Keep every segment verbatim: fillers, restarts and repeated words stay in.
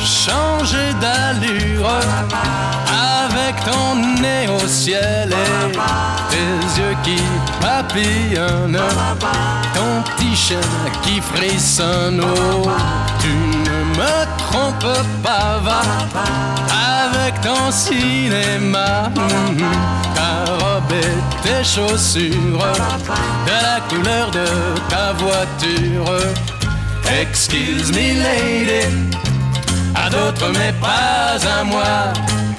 changer d'allure avec ton nez au ciel et tes yeux qui papillonnent, ton petit chien qui frissonne. Oh, tu ne me trompes pas, va avec ton cinéma, ta robe et tes chaussures, de la couleur de ta voiture. Excuse me lady, à d'autres mais pas à moi.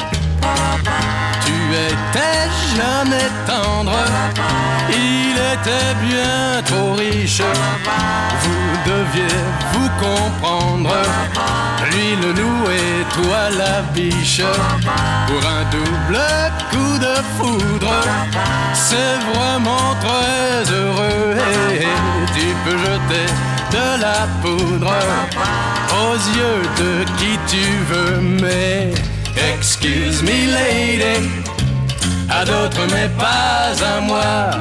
Tu étais jeune et tendre, il était bien trop riche. Vous deviez vous comprendre, lui le loup et toi la biche. Pour un double coup de foudre, c'est vraiment très heureux. Et tu peux jeter de la poudre aux yeux de qui tu veux, mais excuse me lady, à d'autres mais pas à moi.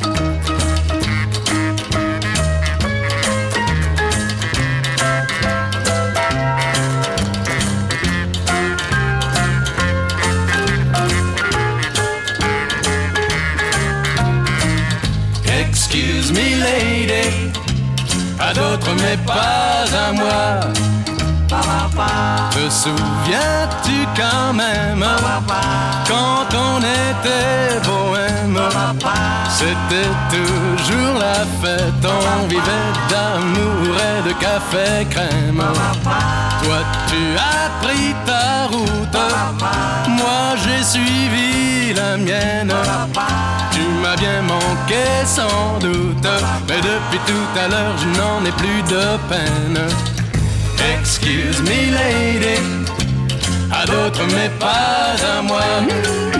Excuse me lady, à d'autres mais pas à moi. Te souviens-tu quand même, quand on était bohème, c'était toujours la fête, on vivait d'amour et de café crème. Toi tu as pris ta route, moi j'ai suivi la mienne. Tu m'as bien manqué sans doute, mais depuis tout à l'heure je n'en ai plus de peine. Excuse me lady, à d'autres mais pas à moi.